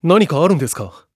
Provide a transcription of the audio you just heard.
何かあるんですか？